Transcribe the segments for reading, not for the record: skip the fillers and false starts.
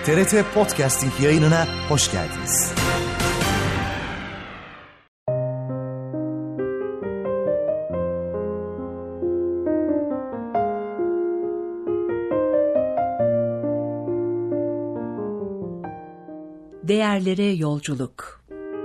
TRT Podcasting yayınına hoş geldiniz. Değerlere yolculuk.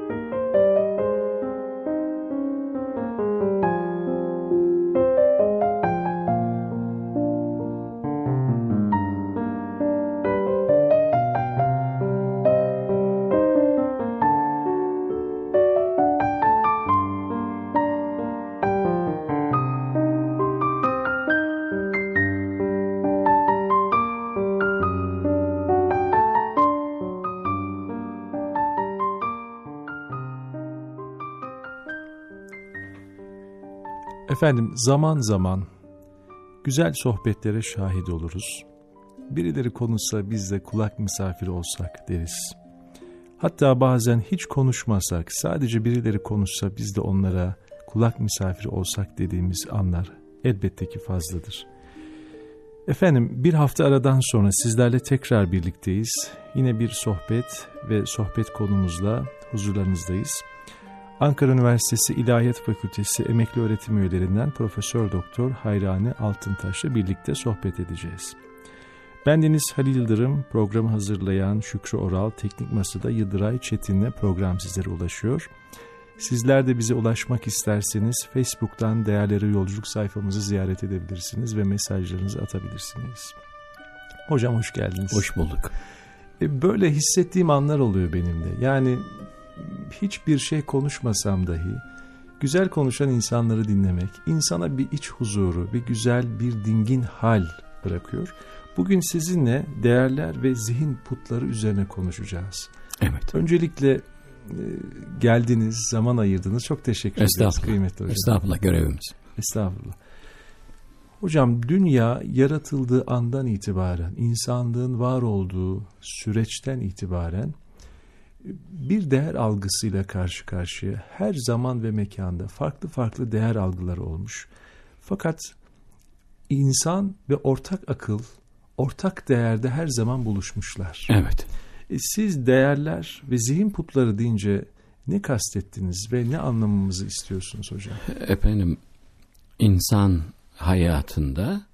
Efendim, zaman zaman güzel sohbetlere şahit oluruz. Birileri konuşsa biz de kulak misafiri olsak deriz. Hatta bazen hiç konuşmasak, sadece birileri konuşsa biz de onlara kulak misafiri olsak dediğimiz anlar elbette ki fazladır. Efendim, bir hafta aradan sonra sizlerle tekrar birlikteyiz. Yine bir sohbet ve sohbet konumuzla huzurlarınızdayız. Ankara Üniversitesi İlahiyat Fakültesi emekli öğretim üyelerinden Profesör Doktor Hayrani Altıntaş'la birlikte sohbet edeceğiz. Bendeniz Halil Yıldırım, programı hazırlayan Şükrü Oral, teknik masada Yıldıray Çetin'le program sizlere ulaşıyor. Sizler de bize ulaşmak isterseniz Facebook'tan Değerlere Yolculuk sayfamızı ziyaret edebilirsiniz ve mesajlarınızı atabilirsiniz. Hocam hoş geldiniz. Hoş bulduk. Böyle hissettiğim anlar oluyor benim de. Yani hiçbir şey konuşmasam dahi güzel konuşan insanları dinlemek insana bir iç huzuru, bir güzel, bir dingin hal bırakıyor. Bugün sizinle değerler ve zihin putları üzerine konuşacağız. Evet. Öncelikle geldiniz, zaman ayırdınız. Çok teşekkür ederiz kıymetli hocam. Estağfurullah, görevimiz. Estağfurullah. Hocam, dünya yaratıldığı andan itibaren, insanlığın var olduğu süreçten itibaren bir değer algısıyla karşı karşıya, her zaman ve mekanda farklı farklı değer algıları olmuş. Fakat insan ve ortak akıl, ortak değerde her zaman buluşmuşlar. Evet. Siz değerler ve zihin putları deyince ne kastettiniz ve ne anlamamızı istiyorsunuz hocam? Efendim, insan hayatında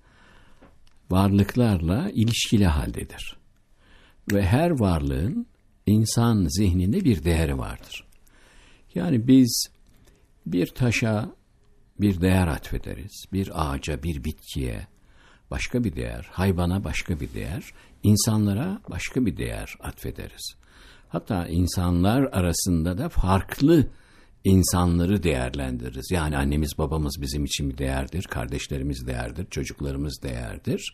varlıklarla ilişkili haldedir. Ve her varlığın İnsan zihninde bir değeri vardır. Yani biz bir taşa bir değer atfederiz, bir ağaca, bir bitkiye başka bir değer, hayvana başka bir değer, insanlara başka bir değer atfederiz. Hatta insanlar arasında da farklı insanları değerlendiririz. Yani annemiz babamız bizim için bir değerdir, kardeşlerimiz değerdir, çocuklarımız değerdir.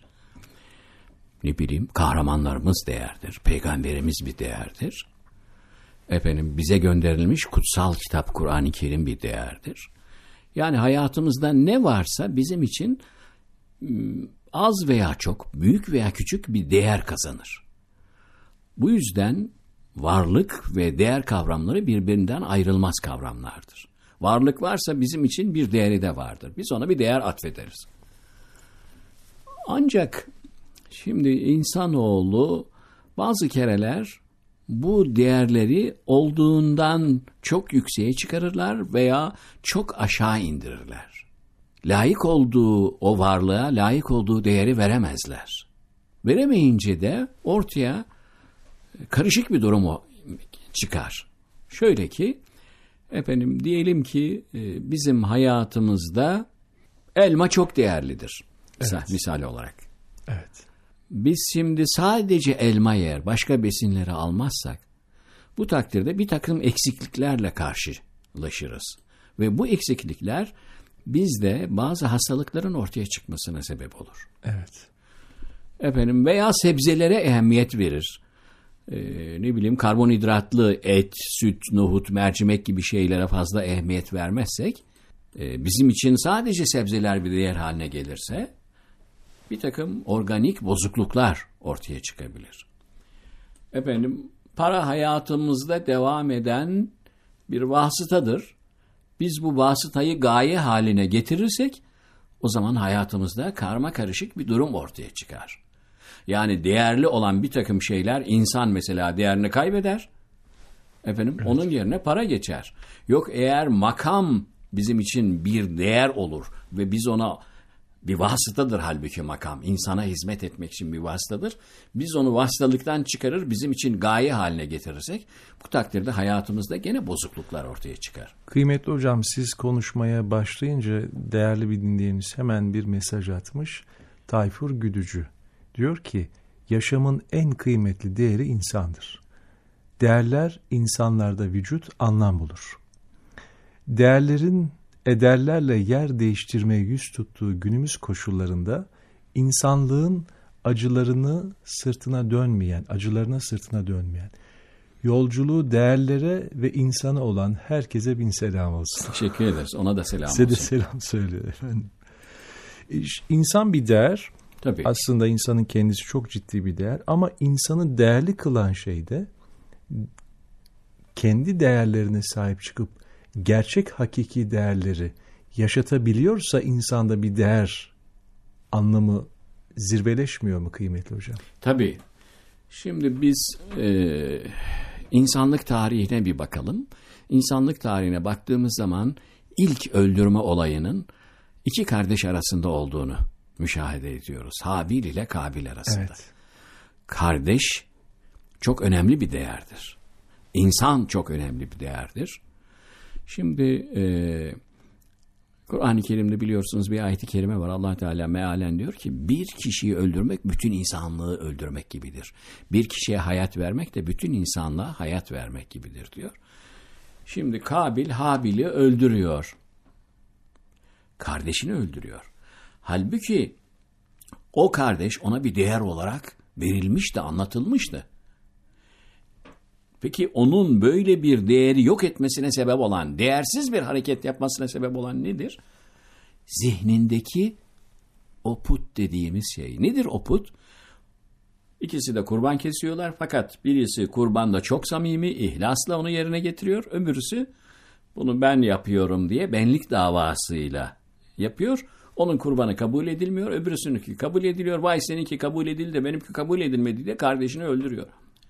Ne bileyim, kahramanlarımız değerdir, peygamberimiz bir değerdir. Efendim, bize gönderilmiş kutsal kitap Kur'an-ı Kerim bir değerdir. Yani hayatımızda ne varsa bizim için az veya çok, büyük veya küçük bir değer kazanır. Bu yüzden varlık ve değer kavramları birbirinden ayrılmaz kavramlardır. Varlık varsa bizim için bir değeri de vardır. Biz ona bir değer atfederiz. Ancak şimdi insanoğlu bazı kereler bu değerleri olduğundan çok yükseğe çıkarırlar veya çok aşağı indirirler. Layık olduğu o varlığa layık olduğu değeri veremezler. Veremeyince de ortaya karışık bir durum çıkar. Şöyle ki, efendim diyelim ki bizim hayatımızda elma çok değerlidir. Evet. Misal olarak. Evet. Biz şimdi sadece elma yer, başka besinleri almazsak, bu takdirde bir takım eksikliklerle karşılaşırız. Ve bu eksiklikler bizde bazı hastalıkların ortaya çıkmasına sebep olur. Evet. Efendim, veya sebzelere ehemmiyet verir. Ne bileyim, karbonhidratlı et, süt, nohut, mercimek gibi şeylere fazla ehemmiyet vermezsek, bizim için sadece sebzeler bir değer haline gelirse, bir takım organik bozukluklar ortaya çıkabilir. Efendim, para hayatımızda devam eden bir vasıtadır. Biz bu vasıtayı gaye haline getirirsek, o zaman hayatımızda karma karışık bir durum ortaya çıkar. Yani değerli olan bir takım şeyler, insan mesela değerini kaybeder. Efendim, evet. Onun yerine para geçer. Yok, eğer makam bizim için bir değer olur ve biz ona bir vasıtadır, halbuki makam insana hizmet etmek için bir vasıtadır. Biz onu vasıtalıktan çıkarır, bizim için gaye haline getirirsek bu takdirde hayatımızda gene bozukluklar ortaya çıkar. Kıymetli hocam, siz konuşmaya başlayınca değerli bir dinleyenimiz hemen bir mesaj atmış. Tayfur Güdücü diyor ki, yaşamın en kıymetli değeri insandır. Değerler insanlarda vücut, anlam bulur. Değerlerin ederlerle yer değiştirmeye yüz tuttuğu günümüz koşullarında insanlığın acılarına sırtına dönmeyen, yolculuğu değerlere ve insana olan herkese bin selam olsun. Teşekkür ederiz. Ona da selam Size olsun. Size de selam söylüyor efendim. İnsan bir değer. Tabii. Aslında insanın kendisi çok ciddi bir değer ama insanı değerli kılan şey de kendi değerlerine sahip çıkıp gerçek hakiki değerleri yaşatabiliyorsa insanda bir değer anlamı zirveleşmiyor mu kıymetli hocam? Tabii. Şimdi biz insanlık tarihine bir bakalım. İnsanlık tarihine baktığımız zaman ilk öldürme olayının iki kardeş arasında olduğunu müşahede ediyoruz. Habil ile Kabil arasında. Evet. Kardeş çok önemli bir değerdir. İnsan çok önemli bir değerdir. Şimdi Kur'an-ı Kerim'de biliyorsunuz bir ayet-i kerime var. Allah Teala mealen diyor ki, bir kişiyi öldürmek bütün insanlığı öldürmek gibidir. Bir kişiye hayat vermek de bütün insanlığa hayat vermek gibidir diyor. Şimdi Kabil Habil'i öldürüyor. Kardeşini öldürüyor. Halbuki o kardeş ona bir değer olarak verilmişti, anlatılmıştı. Peki onun böyle bir değeri yok etmesine sebep olan, değersiz bir hareket yapmasına sebep olan nedir? Zihnindeki o put dediğimiz şey. Nedir o put? İkisi de kurban kesiyorlar fakat birisi kurbanda çok samimi, ihlasla onu yerine getiriyor. Öbürüsü bunu ben yapıyorum diye benlik davasıyla yapıyor. Onun kurbanı kabul edilmiyor, öbürüsününki kabul ediliyor. Vay seninki kabul edildi de benimki kabul edilmedi diye kardeşini öldürüyor.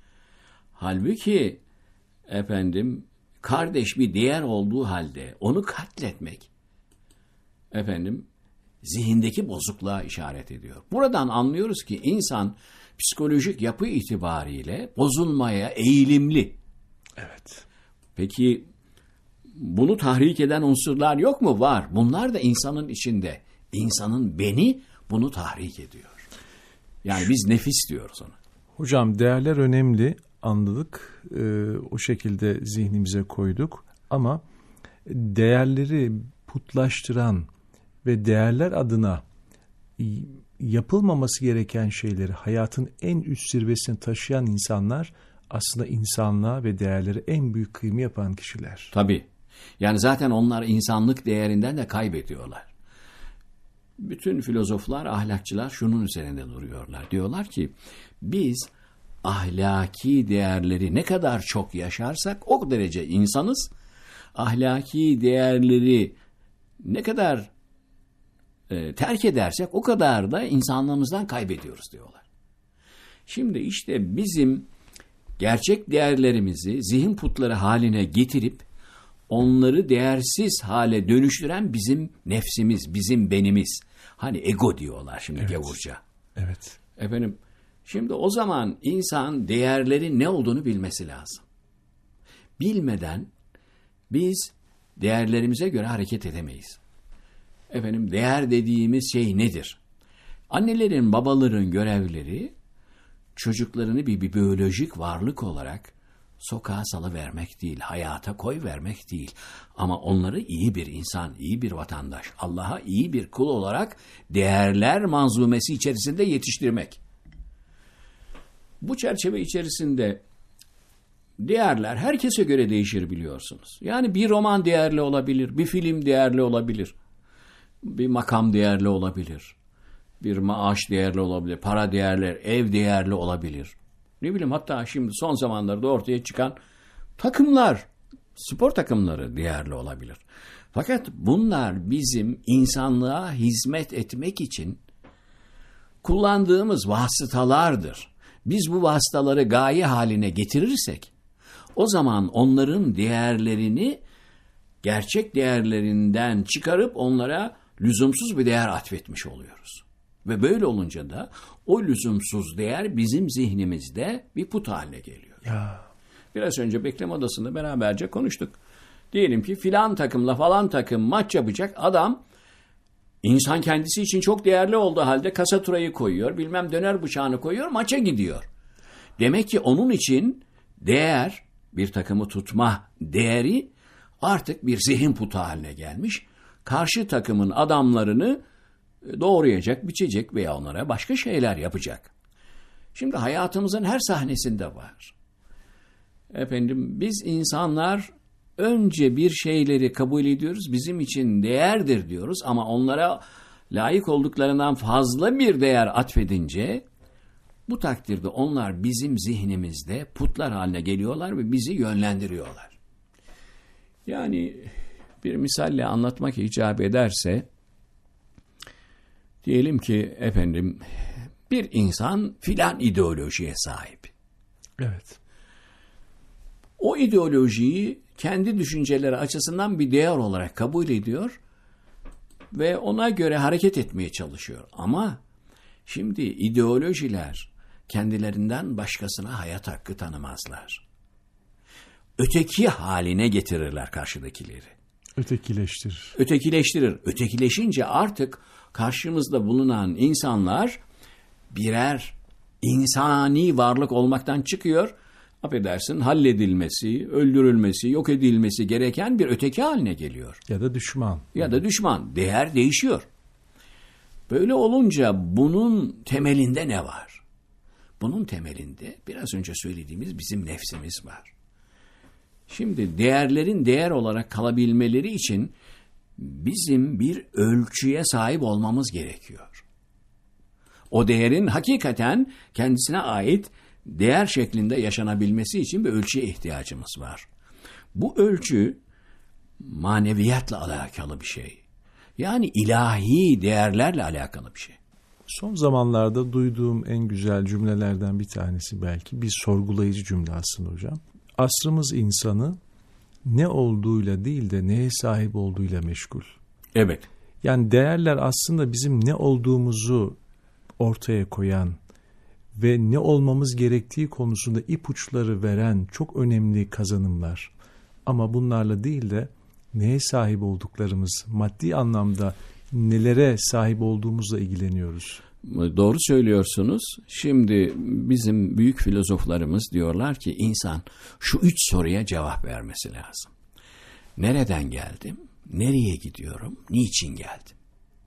Halbuki efendim kardeş bir değer olduğu halde onu katletmek efendim zihindeki bozukluğa işaret ediyor. Buradan anlıyoruz ki insan psikolojik yapı itibariyle bozulmaya eğilimli. Evet. Peki bunu tahrik eden unsurlar yok mu? Var. Bunlar da insanın içinde. İnsanın beni bunu tahrik ediyor. Yani biz nefis diyoruz ona. Hocam değerler önemli. Anladık. O şekilde zihnimize koyduk. Ama değerleri putlaştıran ve değerler adına yapılmaması gereken şeyleri hayatın en üst zirvesine taşıyan insanlar aslında insanlığa ve değerlere en büyük kıyım yapan kişiler. Tabii. Yani zaten onlar insanlık değerinden de kaybediyorlar. Bütün filozoflar, ahlakçılar şunun üzerinde duruyorlar. Diyorlar ki biz ahlaki değerleri ne kadar çok yaşarsak o derece insanız. Ahlaki değerleri ne kadar terk edersek o kadar da insanlığımızdan kaybediyoruz diyorlar. Şimdi işte bizim gerçek değerlerimizi zihin putları haline getirip onları değersiz hale dönüştüren bizim nefsimiz, bizim benimiz. Hani ego diyorlar şimdi evet. Gavurca. Evet. Efendim, şimdi o zaman insan değerlerin ne olduğunu bilmesi lazım. Bilmeden biz değerlerimize göre hareket edemeyiz. Efendim, değer dediğimiz şey nedir? Annelerin, babaların görevleri çocuklarını bir biyolojik varlık olarak sokağa salıvermek değil, hayata koyvermek değil. Ama onları iyi bir insan, iyi bir vatandaş, Allah'a iyi bir kul olarak değerler manzumesi içerisinde yetiştirmek. Bu çerçeve içerisinde değerler herkese göre değişir biliyorsunuz. Yani bir roman değerli olabilir, bir film değerli olabilir, bir makam değerli olabilir, bir maaş değerli olabilir, para değerli, ev değerli olabilir. Ne bileyim, hatta şimdi son zamanlarda ortaya çıkan takımlar, spor takımları değerli olabilir. Fakat bunlar bizim insanlığa hizmet etmek için kullandığımız vasıtalardır. Biz bu vasıtaları gaye haline getirirsek, o zaman onların değerlerini gerçek değerlerinden çıkarıp onlara lüzumsuz bir değer atfetmiş oluyoruz. Ve böyle olunca da o lüzumsuz değer bizim zihnimizde bir put haline geliyor. Ya. Biraz önce bekleme odasında beraberce konuştuk. Diyelim ki filan takımla falan takım maç yapacak adam, insan kendisi için çok değerli olduğu halde kasaturayı koyuyor, bilmem döner bıçağını koyuyor, maça gidiyor. Demek ki onun için değer, bir takımı tutma değeri artık bir zihin putu haline gelmiş. Karşı takımın adamlarını doğrayacak, biçecek veya onlara başka şeyler yapacak. Şimdi hayatımızın her sahnesinde var. Efendim, biz insanlar önce bir şeyleri kabul ediyoruz, bizim için değerdir diyoruz ama onlara layık olduklarından fazla bir değer atfedince bu takdirde onlar bizim zihnimizde putlar haline geliyorlar ve bizi yönlendiriyorlar. Yani bir misalle anlatmak icap ederse, diyelim ki efendim bir insan filan ideolojiye sahip. Evet. O ideolojiyi kendi düşünceleri açısından bir değer olarak kabul ediyor ve ona göre hareket etmeye çalışıyor. Ama şimdi ideolojiler kendilerinden başkasına hayat hakkı tanımazlar. Öteki haline getirirler karşıdakileri. Ötekileştirir. Ötekileşince artık karşımızda bulunan insanlar birer insani varlık olmaktan çıkıyor. Affedersin, halledilmesi, öldürülmesi, yok edilmesi gereken bir öteki haline geliyor. Ya da düşman. Değer değişiyor. Böyle olunca bunun temelinde ne var? Bunun temelinde biraz önce söylediğimiz bizim nefsimiz var. Şimdi değerlerin değer olarak kalabilmeleri için bizim bir ölçüye sahip olmamız gerekiyor. O değerin hakikaten kendisine ait değer şeklinde yaşanabilmesi için bir ölçüye ihtiyacımız var. Bu ölçü maneviyatla alakalı bir şey. Yani ilahi değerlerle alakalı bir şey. Son zamanlarda duyduğum en güzel cümlelerden bir tanesi belki bir sorgulayıcı cümle aslında hocam. Asrımız insanı ne olduğuyla değil de neye sahip olduğuyla meşgul. Evet. Yani değerler aslında bizim ne olduğumuzu ortaya koyan ve ne olmamız gerektiği konusunda ipuçları veren çok önemli kazanımlar. Ama bunlarla değil de neye sahip olduklarımız, maddi anlamda nelere sahip olduğumuzla ilgileniyoruz. Doğru söylüyorsunuz. Şimdi bizim büyük filozoflarımız diyorlar ki insan şu 3 soruya cevap vermesi lazım. Nereden geldim? Nereye gidiyorum? Niçin geldim?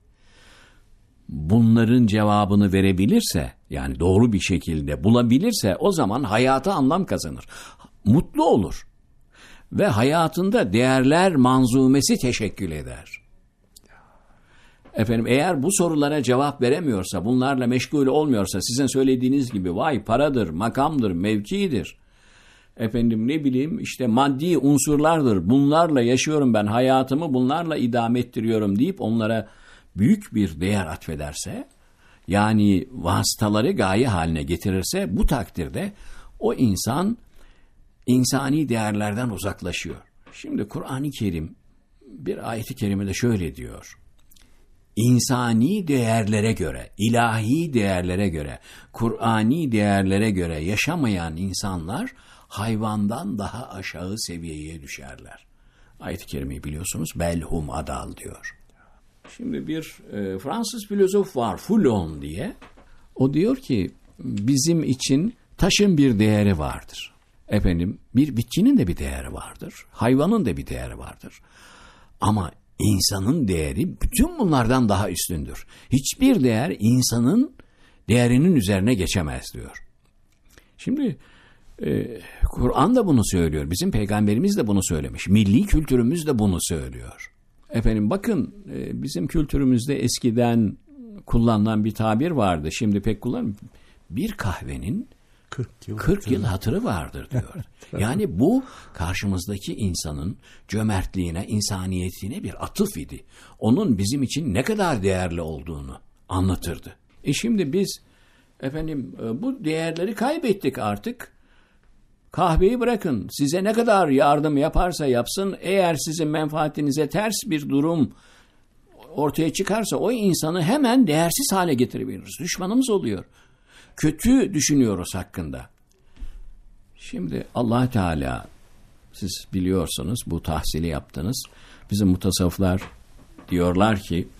Bunların cevabını verebilirse, yani doğru bir şekilde bulabilirse o zaman hayata anlam kazanır. Mutlu olur. Ve hayatında değerler manzumesi teşekkül eder. Efendim, eğer bu sorulara cevap veremiyorsa, bunlarla meşgul olmuyorsa, sizin söylediğiniz gibi vay paradır, makamdır, mevkidir. Efendim ne bileyim işte maddi unsurlardır. Bunlarla yaşıyorum ben, hayatımı bunlarla idame ettiriyorum deyip onlara büyük bir değer atfederse, yani vasıtaları gaye haline getirirse, bu takdirde o insan insani değerlerden uzaklaşıyor. Şimdi Kur'an-ı Kerim bir ayet-i kerimede şöyle diyor. İnsani değerlere göre, ilahi değerlere göre, Kur'ani değerlere göre yaşamayan insanlar hayvandan daha aşağı seviyeye düşerler. Ayet-i kerimeyi biliyorsunuz, belhum adal diyor. Şimdi bir Fransız filozof var, Foulon diye. O diyor ki bizim için taşın bir değeri vardır. Efendim bir bitkinin de bir değeri vardır. Hayvanın da bir değeri vardır. Ama insanın değeri bütün bunlardan daha üstündür. Hiçbir değer insanın değerinin üzerine geçemez diyor. Şimdi Kur'an da bunu söylüyor. Bizim peygamberimiz de bunu söylemiş. Milli kültürümüz de bunu söylüyor. Efendim bakın bizim kültürümüzde eskiden kullanılan bir tabir vardı. Şimdi pek kullanılmıyor. Bir kahvenin 40 yıl hatırı vardır diyor. Yani bu karşımızdaki insanın cömertliğine, insaniyetine bir atıf idi. Onun bizim için ne kadar değerli olduğunu anlatırdı. Şimdi biz bu değerleri kaybettik artık. Kahveyi bırakın. Size ne kadar yardım yaparsa yapsın, eğer sizin menfaatinize ters bir durum ortaya çıkarsa o insanı hemen değersiz hale getirebiliriz. Düşmanımız oluyor. Kötü düşünüyoruz hakkında. Şimdi Allah Teala, siz biliyorsunuz, bu tahsili yaptınız. Bizim mutasavvıflar diyorlar ki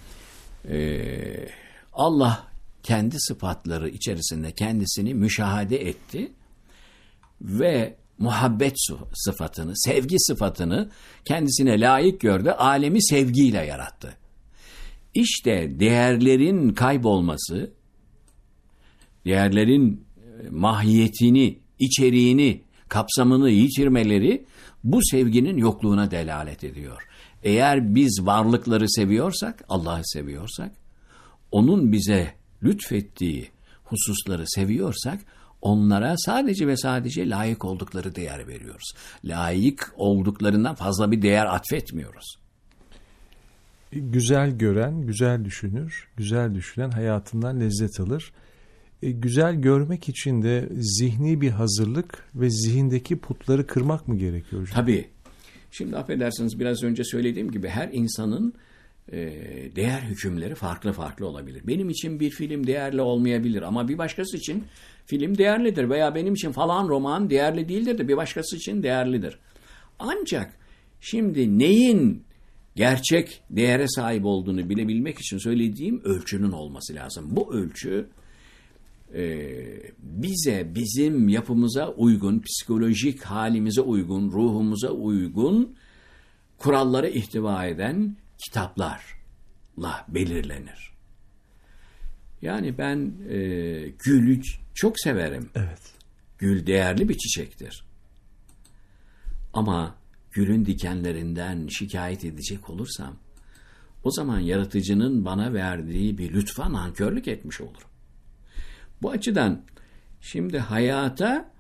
Allah kendi sıfatları içerisinde kendisini müşahede etti ve muhabbet sıfatını, sevgi sıfatını kendisine layık gördü. Alemi sevgiyle yarattı. İşte değerlerin kaybolması, değerlerin mahiyetini, içeriğini, kapsamını yitirmeleri bu sevginin yokluğuna delalet ediyor. Eğer biz varlıkları seviyorsak, Allah'ı seviyorsak, onun bize lütfettiği hususları seviyorsak, onlara sadece ve sadece layık oldukları değer veriyoruz. Layık olduklarından fazla bir değer atfetmiyoruz. Güzel gören, güzel düşünür. Güzel düşünen hayatından lezzet alır. Güzel görmek için de zihni bir hazırlık ve zihindeki putları kırmak mı gerekiyor hocam? Tabii. Şimdi affedersiniz, biraz önce söylediğim gibi her insanın değer hükümleri farklı farklı olabilir. Benim için bir film değerli olmayabilir ama bir başkası için film değerlidir veya benim için falan roman değerli değildir de bir başkası için değerlidir. Ancak şimdi neyin gerçek değere sahip olduğunu bilebilmek için söylediğim ölçünün olması lazım. Bu ölçü bize, bizim yapımıza uygun, psikolojik halimize uygun, ruhumuza uygun kuralları ihtiva eden kitaplarla belirlenir. Yani ben gülü çok severim. Evet. Gül değerli bir çiçektir. Ama gülün dikenlerinden şikayet edecek olursam, o zaman yaratıcının bana verdiği bir lütfa nankörlük etmiş olurum. Bu açıdan şimdi hayata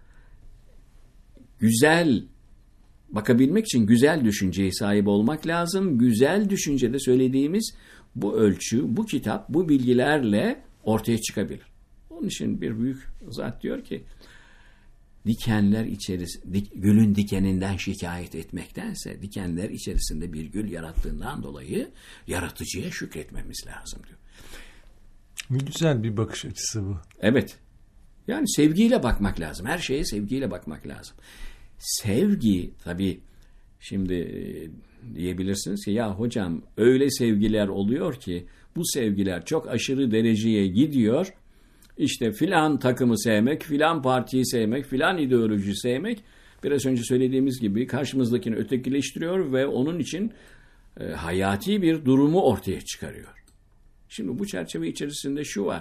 güzel bakabilmek için güzel düşünceye sahip olmak lazım. Güzel düşüncede söylediğimiz bu ölçü, bu kitap, bu bilgilerle ortaya çıkabilir. Onun için bir büyük zat diyor ki, dikenler gülün dikeninden şikayet etmektense dikenler içerisinde bir gül yarattığından dolayı yaratıcıya şükretmemiz lazım diyor. Ne güzel bir bakış açısı bu. Evet. Yani sevgiyle bakmak lazım. Her şeye sevgiyle bakmak lazım. Sevgi tabii şimdi diyebilirsiniz ki ya hocam öyle sevgiler oluyor ki bu sevgiler çok aşırı dereceye gidiyor. İşte filan takımı sevmek, filan partiyi sevmek, filan ideoloji sevmek biraz önce söylediğimiz gibi karşımızdakini ötekileştiriyor ve onun için hayati bir durumu ortaya çıkarıyor. Şimdi bu çerçeve içerisinde şu var.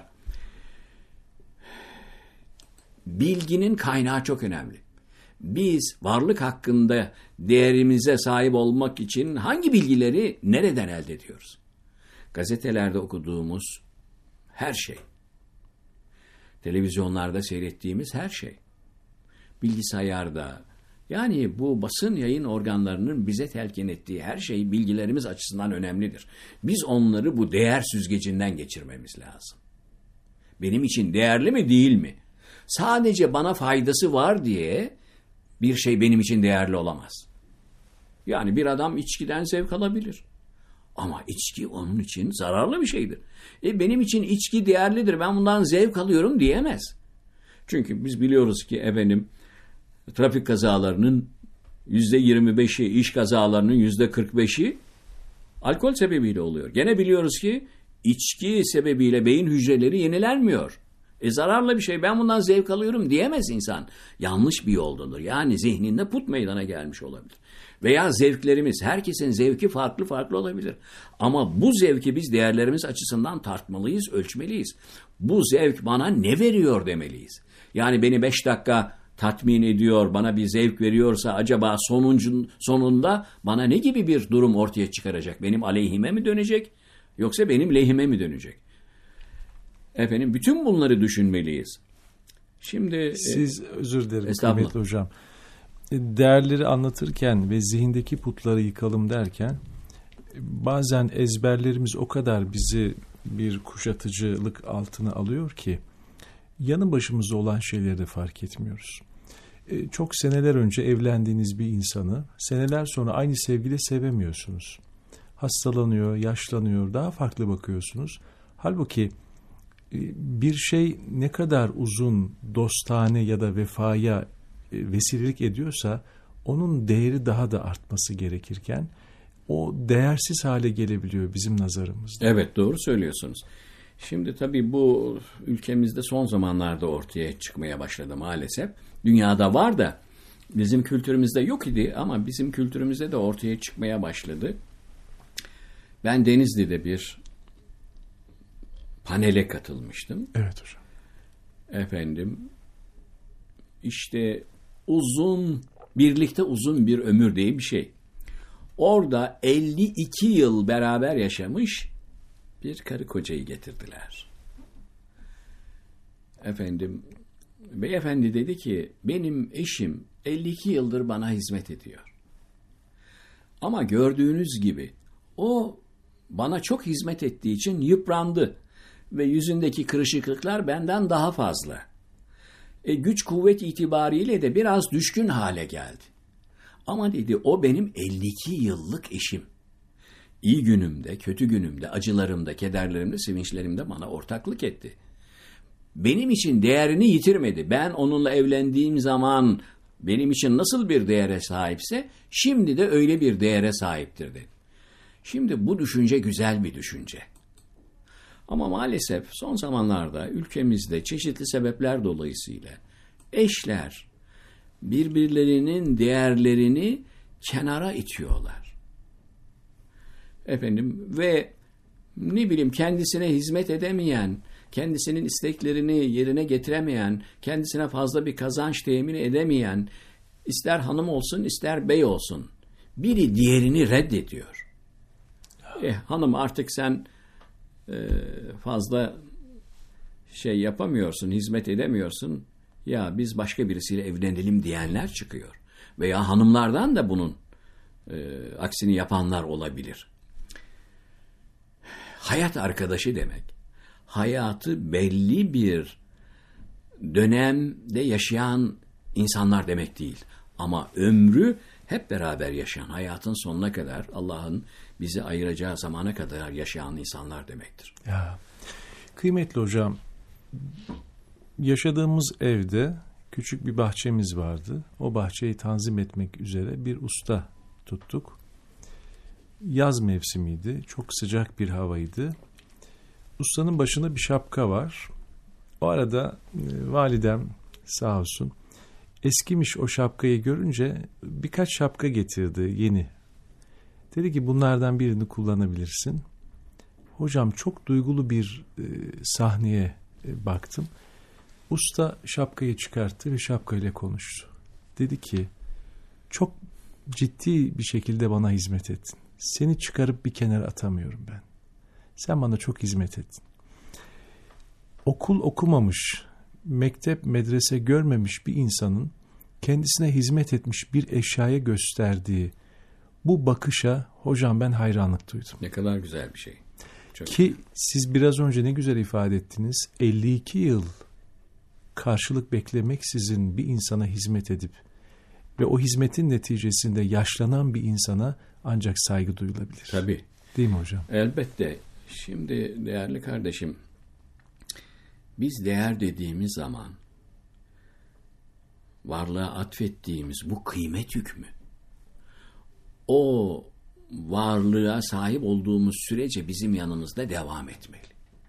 Bilginin kaynağı çok önemli. Biz varlık hakkında değerimize sahip olmak için hangi bilgileri nereden elde ediyoruz? Gazetelerde okuduğumuz her şey, televizyonlarda seyrettiğimiz her şey, bilgisayarda, yani bu basın yayın organlarının bize telkin ettiği her şey bilgilerimiz açısından önemlidir. Biz onları bu değer süzgecinden geçirmemiz lazım. Benim için değerli mi değil mi? Sadece bana faydası var diye bir şey benim için değerli olamaz. Yani bir adam içkiden zevk alabilir. Ama içki onun için zararlı bir şeydir. Benim için içki değerlidir, ben bundan zevk alıyorum diyemez. Çünkü biz biliyoruz ki trafik kazalarının %25'i, iş kazalarının %45'i alkol sebebiyle oluyor. Gene biliyoruz ki içki sebebiyle beyin hücreleri yenilenmiyor. Zararlı bir şey, ben bundan zevk alıyorum diyemez insan. Yanlış bir yoldadır. Yani zihninde put meydana gelmiş olabilir. Veya zevklerimiz, herkesin zevki farklı farklı olabilir. Ama bu zevki biz değerlerimiz açısından tartmalıyız, ölçmeliyiz. Bu zevk bana ne veriyor demeliyiz. Yani beni 5 dakika tatmin ediyor, bana bir zevk veriyorsa acaba sonunda bana ne gibi bir durum ortaya çıkaracak? Benim aleyhime mi dönecek yoksa benim lehime mi dönecek? Bütün bunları düşünmeliyiz. Şimdi siz özür dilerim kıymetli hocam. Değerleri anlatırken ve zihindeki putları yıkalım derken bazen ezberlerimiz o kadar bizi bir kuşatıcılık altına alıyor ki yanı başımızda olan şeyleri de fark etmiyoruz. Çok seneler önce evlendiğiniz bir insanı seneler sonra aynı sevgiyle sevemiyorsunuz. Hastalanıyor, yaşlanıyor, daha farklı bakıyorsunuz. Halbuki bir şey ne kadar uzun dostane ya da vefaya vesilelik ediyorsa onun değeri daha da artması gerekirken o değersiz hale gelebiliyor bizim nazarımızda. Evet, doğru söylüyorsunuz. Şimdi tabii bu ülkemizde son zamanlarda ortaya çıkmaya başladı maalesef. Dünyada var da bizim kültürümüzde yok idi ama bizim kültürümüzde de ortaya çıkmaya başladı. Ben Denizli'de bir panele katılmıştım. Evet hocam. Efendim, işte birlikte uzun bir ömür diye bir şey. Orada 52 yıl beraber yaşamış bir karı kocayı getirdiler. Efendim, beyefendi dedi ki benim eşim 52 yıldır bana hizmet ediyor. Ama gördüğünüz gibi o bana çok hizmet ettiği için yıprandı ve yüzündeki kırışıklıklar benden daha fazla. Güç kuvvet itibariyle de biraz düşkün hale geldi. Ama dedi o benim 52 yıllık eşim. İyi günümde, kötü günümde, acılarımda, kederlerimde, sevinçlerimde bana ortaklık etti. Benim için değerini yitirmedi. Ben onunla evlendiğim zaman benim için nasıl bir değere sahipse şimdi de öyle bir değere sahiptir dedi. Şimdi bu düşünce güzel bir düşünce. Ama maalesef son zamanlarda ülkemizde çeşitli sebepler dolayısıyla eşler birbirlerinin değerlerini kenara itiyorlar. Efendim ve ne bileyim kendisine hizmet edemeyen, kendisinin isteklerini yerine getiremeyen, kendisine fazla bir kazanç temin edemeyen, ister hanım olsun ister bey olsun, biri diğerini reddediyor. Hanım artık sen fazla şey yapamıyorsun, hizmet edemiyorsun. Ya biz başka birisiyle evlenelim diyenler çıkıyor. Veya hanımlardan da bunun aksini yapanlar olabilir. Hayat arkadaşı demek, hayatı belli bir dönemde yaşayan insanlar demek değil. Ama ömrü hep beraber yaşayan, hayatın sonuna kadar, Allah'ın bizi ayıracağı zamana kadar yaşayan insanlar demektir. Ya, kıymetli hocam, yaşadığımız evde küçük bir bahçemiz vardı. O bahçeyi tanzim etmek üzere bir usta tuttuk. Yaz mevsimiydi. Çok sıcak bir havaydı. Ustanın başında bir şapka var. O arada validem sağ olsun eskimiş o şapkayı görünce birkaç şapka getirdi yeni. Dedi ki bunlardan birini kullanabilirsin. Hocam çok duygulu bir sahneye baktım. Usta şapkayı çıkarttı ve şapkayla konuştu. Dedi ki çok ciddi bir şekilde bana hizmet ettin. Seni çıkarıp bir kenara atamıyorum ben. Sen bana çok hizmet ettin. Okul okumamış, mektep, medrese görmemiş bir insanın kendisine hizmet etmiş bir eşyaya gösterdiği bu bakışa hocam ben hayranlık duydum. Ne kadar güzel bir şey. Çok Ki siz biraz önce ne güzel ifade ettiniz. 52 yıl karşılık beklemeksizin bir insana hizmet edip ve o hizmetin neticesinde yaşlanan bir insana ancak saygı duyulabilir. Tabii. Değil mi hocam? Elbette. Şimdi değerli kardeşim, biz değer dediğimiz zaman varlığa atfettiğimiz bu kıymet hükmü, o varlığa sahip olduğumuz sürece bizim yanımızda devam etmeli.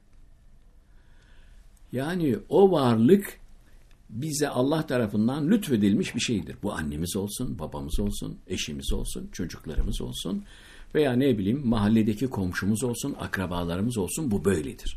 Yani o varlık bize Allah tarafından lütfedilmiş bir şeydir. Bu annemiz olsun, babamız olsun, eşimiz olsun, çocuklarımız olsun veya ne bileyim mahalledeki komşumuz olsun, akrabalarımız olsun, bu böyledir.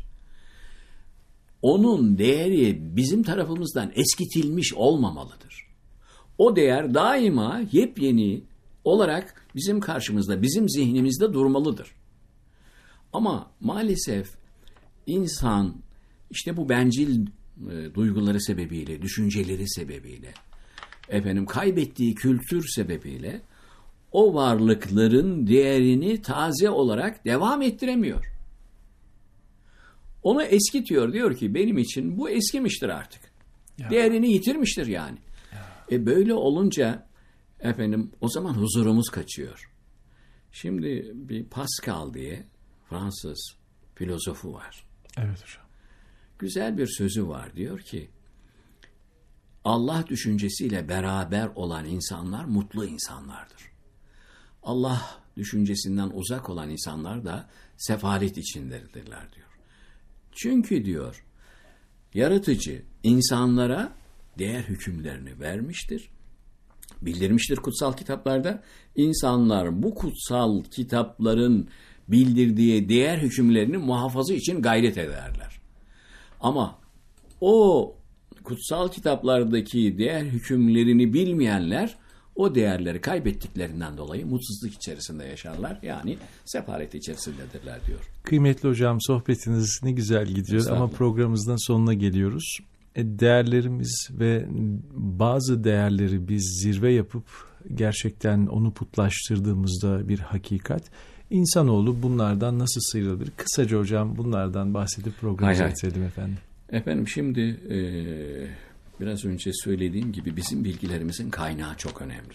Onun değeri bizim tarafımızdan eskitilmiş olmamalıdır. O değer daima yepyeni olarak bizim karşımızda, bizim zihnimizde durmalıdır. Ama maalesef insan işte bu bencil duyguları sebebiyle, düşünceleri sebebiyle, kaybettiği kültür sebebiyle o varlıkların değerini taze olarak devam ettiremiyor. Onu eskitiyor. Diyor ki benim için bu eskimiştir artık. Ya. Değerini yitirmiştir yani. Böyle olunca efendim o zaman huzurumuz kaçıyor. Şimdi bir Pascal diye Fransız filozofu var. Evet hocam. Güzel bir sözü var. Diyor ki Allah düşüncesiyle beraber olan insanlar mutlu insanlardır. Allah düşüncesinden uzak olan insanlar da sefalet içindedirler diyor. Çünkü diyor yaratıcı insanlara değer hükümlerini vermiştir. Bildirmiştir kutsal kitaplarda. İnsanlar bu kutsal kitapların bildirdiği değer hükümlerini muhafaza için gayret ederler. Ama o kutsal kitaplardaki değer hükümlerini bilmeyenler o değerleri kaybettiklerinden dolayı mutsuzluk içerisinde yaşarlar. Yani sefalet içerisindedirler diyor. Kıymetli hocam, sohbetiniz ne güzel gidiyor ama programımızdan sonuna geliyoruz. Değerlerimiz ve bazı değerleri biz zirve yapıp gerçekten onu putlaştırdığımızda bir hakikat. İnsanoğlu bunlardan nasıl sıyrılır? Kısaca hocam bunlardan bahsedip programımızı bitirelim efendim. Efendim şimdi biraz önce söylediğim gibi bizim bilgilerimizin kaynağı çok önemli.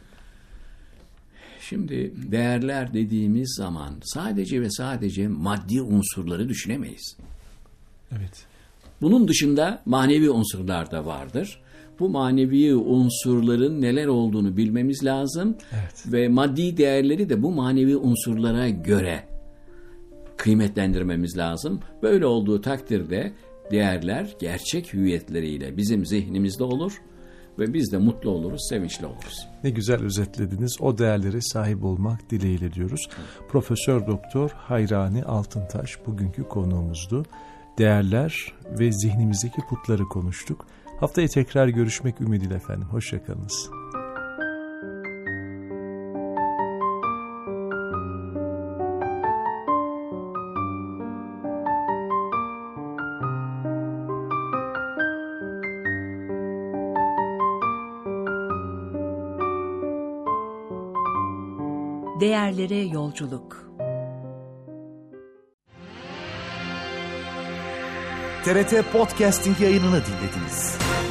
Şimdi değerler dediğimiz zaman sadece ve sadece maddi unsurları düşünemeyiz. Evet. Bunun dışında manevi unsurlar da vardır. Bu manevi unsurların neler olduğunu bilmemiz lazım. Evet. Ve maddi değerleri de bu manevi unsurlara göre kıymetlendirmemiz lazım. Böyle olduğu takdirde değerler gerçek hüviyetleriyle bizim zihnimizde olur ve biz de mutlu oluruz, sevinçli oluruz. Ne güzel özetlediniz. O değerlere sahip olmak dileğiyle diyoruz. Profesör Doktor Hayrani Altıntaş bugünkü konuğumuzdu. Değerler ve zihnimizdeki putları konuştuk. Haftaya tekrar görüşmek ümidiyle efendim. Hoşçakalınız. Değerlere yolculuk. TRT Podcasting yayınını dinlediniz.